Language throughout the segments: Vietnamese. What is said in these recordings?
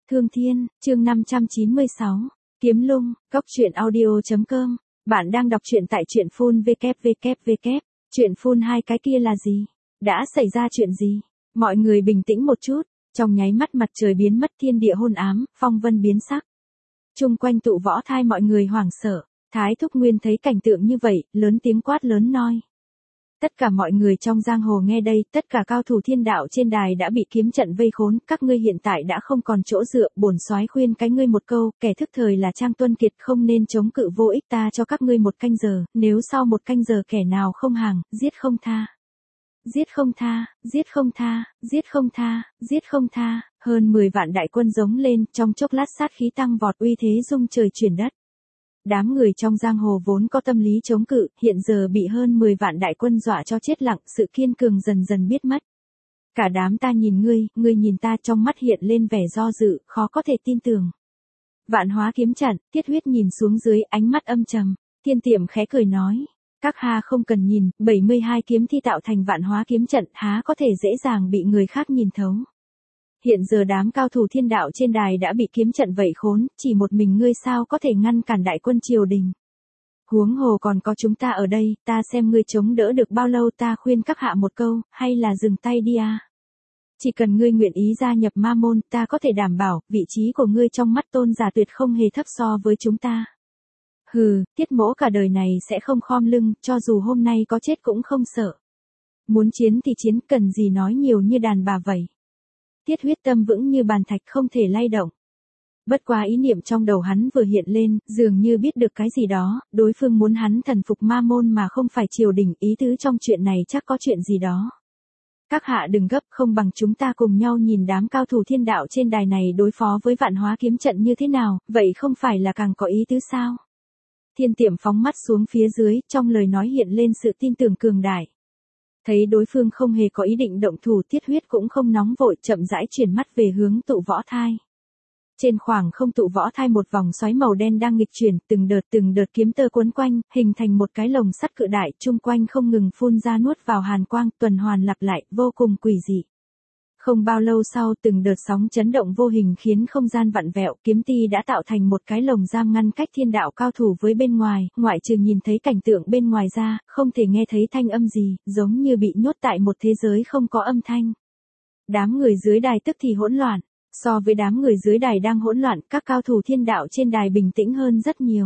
Thương Thiên, chương 596. Kiếm Lung, Cốc truyện audio.com. Bạn đang đọc truyện tại truyện full www. Truyện full hai cái kia là gì? Đã xảy ra chuyện gì? Mọi người bình tĩnh một chút, trong nháy mắt mặt trời biến mất, thiên địa hôn ám, phong vân biến sắc. Chung quanh tụ võ thai mọi người hoảng sợ, Thái Thúc Nguyên thấy cảnh tượng như vậy, lớn tiếng quát lớn nói. Tất cả mọi người trong giang hồ nghe đây, tất cả cao thủ thiên đạo trên đài đã bị kiếm trận vây khốn, các ngươi hiện tại đã không còn chỗ dựa, bổn soái khuyên cái ngươi một câu, kẻ thức thời là Trang Tuân Kiệt, không nên chống cự vô ích, ta cho các ngươi 1 canh giờ, nếu sau 1 canh giờ kẻ nào không hàng, giết không tha. Giết không tha, giết không tha, giết không tha, giết không tha, hơn 10 vạn đại quân giống lên, trong chốc lát sát khí tăng vọt, uy thế rung trời chuyển đất. Đám người trong giang hồ vốn có tâm lý chống cự, hiện giờ bị hơn 10 vạn đại quân dọa cho chết lặng, sự kiên cường dần dần biết mất. Cả đám ta nhìn ngươi nhìn ta, trong mắt hiện lên vẻ do dự, khó có thể tin tưởng. Vạn Hóa kiếm trận, Tiết Huyết nhìn xuống dưới, ánh mắt âm trầm. Thiên Tiệm khẽ cười nói, các ha không cần nhìn, 72 kiếm thi tạo thành Vạn Hóa kiếm trận, há có thể dễ dàng bị người khác nhìn thấu. Hiện giờ đám cao thủ thiên đạo trên đài đã bị kiếm trận vây khốn, chỉ một mình ngươi sao có thể ngăn cản đại quân triều đình. Huống hồ còn có chúng ta ở đây, ta xem ngươi chống đỡ được bao lâu, ta khuyên các hạ một câu, hay là dừng tay đi à. Chỉ cần ngươi nguyện ý gia nhập ma môn, ta có thể đảm bảo, vị trí của ngươi trong mắt tôn giả tuyệt không hề thấp so với chúng ta. Hừ, Tiết mỗ cả đời này sẽ không khom lưng, cho dù hôm nay có chết cũng không sợ. Muốn chiến thì chiến, cần gì nói nhiều như đàn bà vậy. Tiết Huyết tâm vững như bàn thạch, không thể lay động. Bất quá ý niệm trong đầu hắn vừa hiện lên, dường như biết được cái gì đó, đối phương muốn hắn thần phục ma môn mà không phải triều đình, ý tứ trong chuyện này chắc có chuyện gì đó. Các hạ đừng gấp, không bằng chúng ta cùng nhau nhìn đám cao thủ thiên đạo trên đài này đối phó với Vạn Hóa kiếm trận như thế nào, vậy không phải là càng có ý tứ sao? Thiên Tiệm phóng mắt xuống phía dưới, trong lời nói hiện lên sự tin tưởng cường đại. Thấy đối phương không hề có ý định động thủ, Tiết Huyết cũng không nóng vội, chậm rãi chuyển mắt về hướng tụ võ thai. Trên khoảng không tụ võ thai một vòng xoáy màu đen đang nghịch chuyển, từng đợt kiếm tơ cuốn quanh, hình thành một cái lồng sắt cự đại, chung quanh không ngừng phun ra nuốt vào hàn quang, tuần hoàn lặp lại, vô cùng quỷ dị. Không bao lâu sau, từng đợt sóng chấn động vô hình khiến không gian vặn vẹo, kiếm ti đã tạo thành một cái lồng giam ngăn cách thiên đạo cao thủ với bên ngoài, ngoại trừ nhìn thấy cảnh tượng bên ngoài ra, không thể nghe thấy thanh âm gì, giống như bị nhốt tại một thế giới không có âm thanh. Đám người dưới đài tức thì hỗn loạn, so với đám người dưới đài đang hỗn loạn, các cao thủ thiên đạo trên đài bình tĩnh hơn rất nhiều.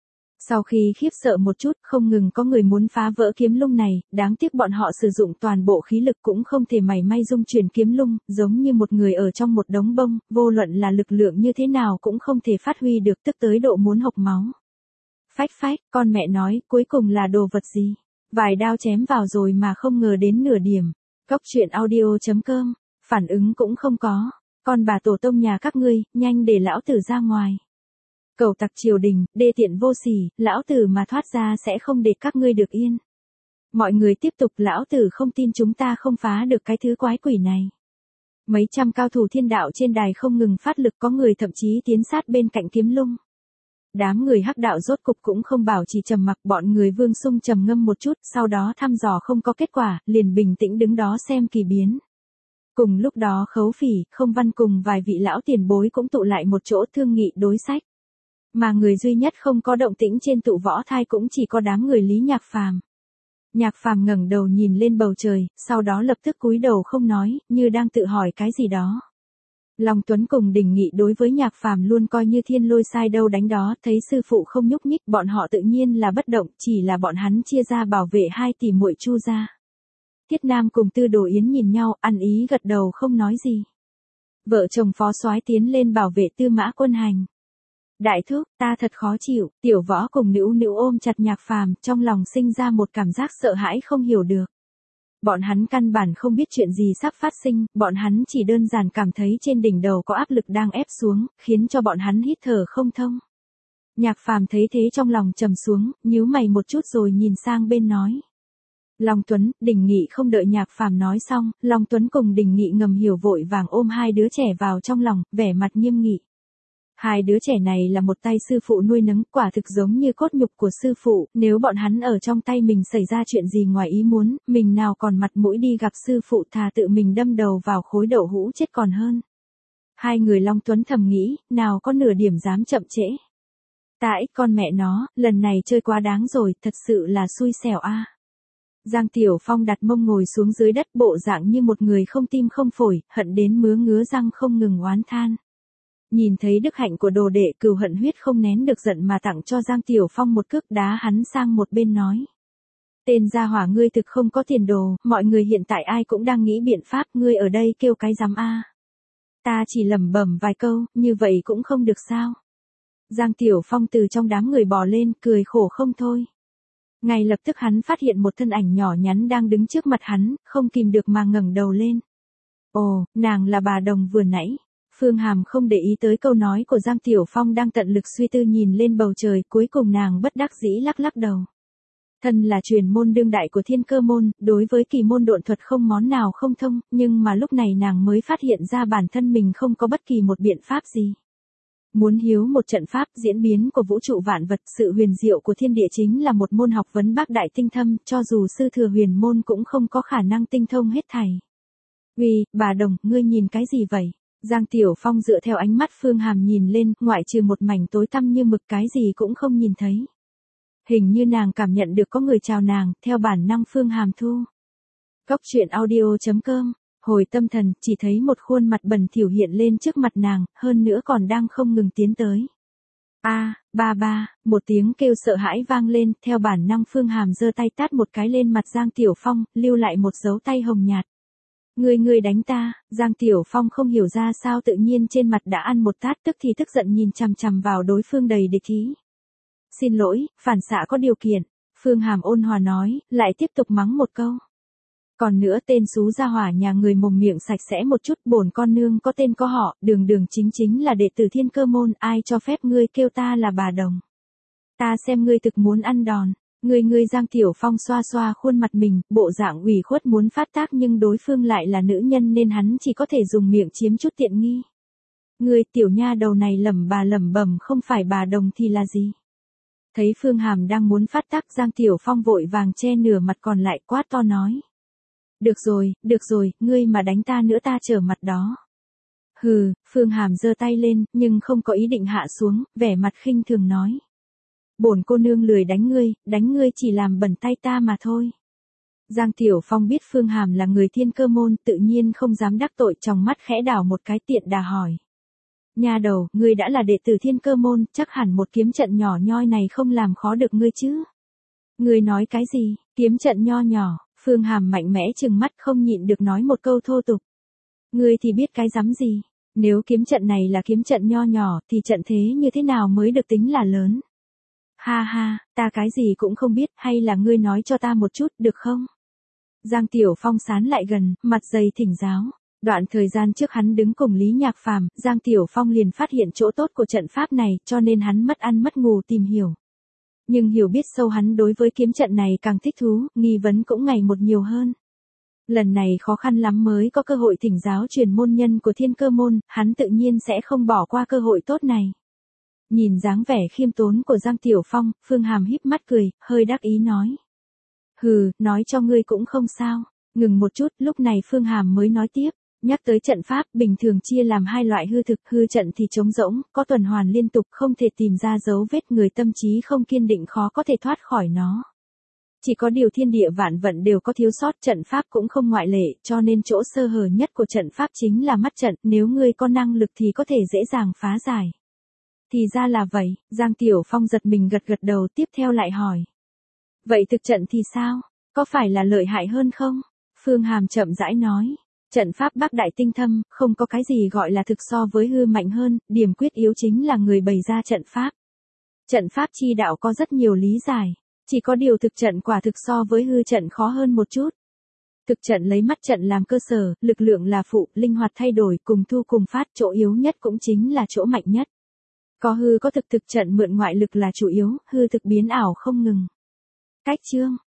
Sau khi khiếp sợ một chút, không ngừng có người muốn phá vỡ kiếm lung này, đáng tiếc bọn họ sử dụng toàn bộ khí lực cũng không thể mảy may dung chuyển kiếm lung, giống như một người ở trong một đống bông, vô luận là lực lượng như thế nào cũng không thể phát huy được, tức tới độ muốn hộc máu. Phách phách, con mẹ nói, cuối cùng là đồ vật gì? Vài đao chém vào rồi mà không ngờ đến nửa điểm. Cốc truyện audio.com, phản ứng cũng không có. Con bà tổ tông nhà các ngươi, nhanh để lão tử ra ngoài. Cẩu tặc triều đình, đê tiện vô sỉ, lão tử mà thoát ra sẽ không để các ngươi được yên. Mọi người tiếp tục, lão tử không tin chúng ta không phá được cái thứ quái quỷ này. Mấy trăm cao thủ thiên đạo trên đài không ngừng phát lực, có người thậm chí tiến sát bên cạnh kiếm lung. Đám người hắc đạo rốt cục cũng không bảo trì trầm mặc, bọn người Vương Sung trầm ngâm một chút, sau đó thăm dò không có kết quả, liền bình tĩnh đứng đó xem kỳ biến. Cùng lúc đó Khấu Phỉ, Không Văn cùng vài vị lão tiền bối cũng tụ lại một chỗ thương nghị đối sách. Mà người duy nhất không có động tĩnh trên tụ võ thai cũng chỉ có đám người Lý Nhạc Phàm. Nhạc Phàm ngẩng đầu nhìn lên bầu trời, sau đó lập tức cúi đầu không nói, như đang tự hỏi cái gì đó. Long Tuấn cùng Đình Nghị đối với Nhạc Phàm luôn coi như thiên lôi sai đâu đánh đó, thấy sư phụ không nhúc nhích, bọn họ tự nhiên là bất động, chỉ là bọn hắn chia ra bảo vệ 2 tỷ muội Chu gia. Tiết Nam cùng Tư Đồ Yến nhìn nhau, ăn ý gật đầu không nói gì. Vợ chồng Phó Soái tiến lên bảo vệ Tư Mã Quân Hành. Đại thúc, ta thật khó chịu, Tiểu Võ cùng Nữu Nữu ôm chặt Nhạc Phàm, trong lòng sinh ra một cảm giác sợ hãi không hiểu được. Bọn hắn căn bản không biết chuyện gì sắp phát sinh, bọn hắn chỉ đơn giản cảm thấy trên đỉnh đầu có áp lực đang ép xuống, khiến cho bọn hắn hít thở không thông. Nhạc Phàm thấy thế trong lòng trầm xuống, nhíu mày một chút rồi nhìn sang bên nói. Long Tuấn, Đình Nghị không đợi Nhạc Phàm nói xong, Long Tuấn cùng Đình Nghị ngầm hiểu vội vàng ôm 2 đứa trẻ vào trong lòng, vẻ mặt nghiêm nghị. 2 đứa trẻ này là một tay sư phụ nuôi nấng, quả thực giống như cốt nhục của sư phụ, nếu bọn hắn ở trong tay mình xảy ra chuyện gì ngoài ý muốn, mình nào còn mặt mũi đi gặp sư phụ, thà tự mình đâm đầu vào khối đậu hũ chết còn hơn. Hai người Long Tuấn thầm nghĩ, nào có nửa điểm dám chậm trễ. Tãi, con mẹ nó, lần này chơi quá đáng rồi, thật sự là xui xẻo a. Giang Tiểu Phong đặt mông ngồi xuống dưới đất bộ dạng như một người không tim không phổi, hận đến mứa ngứa răng không ngừng oán than. Nhìn thấy đức hạnh của đồ đệ, Cừu Hận Huyết không nén được giận mà tặng cho Giang Tiểu Phong một cước đá hắn sang một bên nói. Tên gia hỏa ngươi thực không có tiền đồ, mọi người hiện tại ai cũng đang nghĩ biện pháp, ngươi ở đây kêu cái giám a. Ta chỉ lẩm bẩm vài câu, như vậy cũng không được sao. Giang Tiểu Phong từ trong đám người bò lên, cười khổ không thôi. Ngay lập tức hắn phát hiện một thân ảnh nhỏ nhắn đang đứng trước mặt hắn, không kìm được mà ngẩng đầu lên. Ồ, nàng là bà Đồng vừa nãy. Phương Hàm không để ý tới câu nói của Giang Tiểu Phong đang tận lực suy tư nhìn lên bầu trời, cuối cùng nàng bất đắc dĩ lắc lắc đầu. Thân là truyền môn đương đại của Thiên Cơ môn, đối với kỳ môn độn thuật không món nào không thông, nhưng mà lúc này nàng mới phát hiện ra bản thân mình không có bất kỳ một biện pháp gì. Muốn hiếu một trận pháp diễn biến của vũ trụ vạn vật, sự huyền diệu của thiên địa chính là một môn học vấn bác đại tinh thâm, cho dù sư thừa huyền môn cũng không có khả năng tinh thông hết thảy. Uy, bà Đồng, ngươi nhìn cái gì vậy? Giang Tiểu Phong dựa theo ánh mắt Phương Hàm nhìn lên, ngoại trừ một mảnh tối tăm như mực cái gì cũng không nhìn thấy. Hình như nàng cảm nhận được có người chào nàng, theo bản năng Phương Hàm thu. Góc truyện audio.com, hồi tâm thần, chỉ thấy một khuôn mặt bẩn thỉu hiện lên trước mặt nàng, hơn nữa còn đang không ngừng tiến tới. Ba, một tiếng kêu sợ hãi vang lên, theo bản năng Phương Hàm giơ tay tát một cái lên mặt Giang Tiểu Phong, lưu lại một dấu tay hồng nhạt. Ngươi đánh ta, Giang Tiểu Phong không hiểu ra sao tự nhiên trên mặt đã ăn một tát, tức thì tức giận nhìn chằm chằm vào đối phương đầy địch ý. Xin lỗi, phản xạ có điều kiện, Phương Hàm ôn hòa nói, lại tiếp tục mắng một câu. Còn nữa tên xú gia hỏa nhà người mồm miệng sạch sẽ một chút, bổn con nương có tên có họ, đường chính là đệ tử Thiên Cơ môn, ai cho phép ngươi kêu ta là bà Đồng. Ta xem ngươi thực muốn ăn đòn. Ngươi Giang Tiểu Phong xoa xoa khuôn mặt mình, bộ dạng ủy khuất muốn phát tác nhưng đối phương lại là nữ nhân nên hắn chỉ có thể dùng miệng chiếm chút tiện nghi. Ngươi tiểu nha đầu này lẩm bẩm không phải bà Đồng thì là gì? Thấy Phương Hàm đang muốn phát tác, Giang Tiểu Phong vội vàng che nửa mặt còn lại quát to nói. Được rồi, ngươi mà đánh ta nữa ta trở mặt đó. Hừ, Phương Hàm giơ tay lên, nhưng không có ý định hạ xuống, vẻ mặt khinh thường nói. Bổn cô nương lười đánh ngươi chỉ làm bẩn tay ta mà thôi. Giang Tiểu Phong biết Phương Hàm là người Thiên Cơ môn, tự nhiên không dám đắc tội, trong mắt khẽ đảo một cái tiện đà hỏi. Nha đầu, ngươi đã là đệ tử Thiên Cơ môn, chắc hẳn một kiếm trận nhỏ nhoi này không làm khó được ngươi chứ. Ngươi nói cái gì, kiếm trận nho nhỏ, Phương Hàm mạnh mẽ trừng mắt không nhịn được nói một câu thô tục. Ngươi thì biết cái rắm gì, nếu kiếm trận này là kiếm trận nho nhỏ thì trận thế như thế nào mới được tính là lớn. Ha, ta cái gì cũng không biết, hay là ngươi nói cho ta một chút, được không? Giang Tiểu Phong sán lại gần, mặt dày thỉnh giáo. Đoạn thời gian trước hắn đứng cùng Lý Nhạc Phàm, Giang Tiểu Phong liền phát hiện chỗ tốt của trận pháp này, cho nên hắn mất ăn mất ngủ tìm hiểu. Nhưng hiểu biết sâu hắn đối với kiếm trận này càng thích thú, nghi vấn cũng ngày một nhiều hơn. Lần này khó khăn lắm mới có cơ hội thỉnh giáo truyền môn nhân của Thiên Cơ môn, hắn tự nhiên sẽ không bỏ qua cơ hội tốt này. Nhìn dáng vẻ khiêm tốn của Giang Tiểu Phong, Phương Hàm híp mắt cười, hơi đắc ý nói. Hừ, nói cho ngươi cũng không sao. Ngừng một chút, lúc này Phương Hàm mới nói tiếp. Nhắc tới trận pháp, bình thường chia làm hai loại hư thực, hư trận thì trống rỗng, có tuần hoàn liên tục, không thể tìm ra dấu vết, người tâm trí không kiên định khó có thể thoát khỏi nó. Chỉ có điều thiên địa vạn vận đều có thiếu sót, trận pháp cũng không ngoại lệ, cho nên chỗ sơ hở nhất của trận pháp chính là mắt trận, nếu ngươi có năng lực thì có thể dễ dàng phá giải. Thì ra là vậy, Giang Tiểu Phong giật mình gật đầu, tiếp theo lại hỏi. Vậy thực trận thì sao? Có phải là lợi hại hơn không? Phương Hàm chậm rãi nói. Trận pháp bác đại tinh thâm, không có cái gì gọi là thực so với hư mạnh hơn, điểm quyết yếu chính là người bày ra trận pháp. Trận pháp chi đạo có rất nhiều lý giải, chỉ có điều thực trận quả thực so với hư trận khó hơn một chút. Thực trận lấy mắt trận làm cơ sở, lực lượng là phụ, linh hoạt thay đổi, cùng thu cùng phát, chỗ yếu nhất cũng chính là chỗ mạnh nhất. Có hư có thực, thực trận mượn ngoại lực là chủ yếu, hư thực biến ảo không ngừng. Cách chương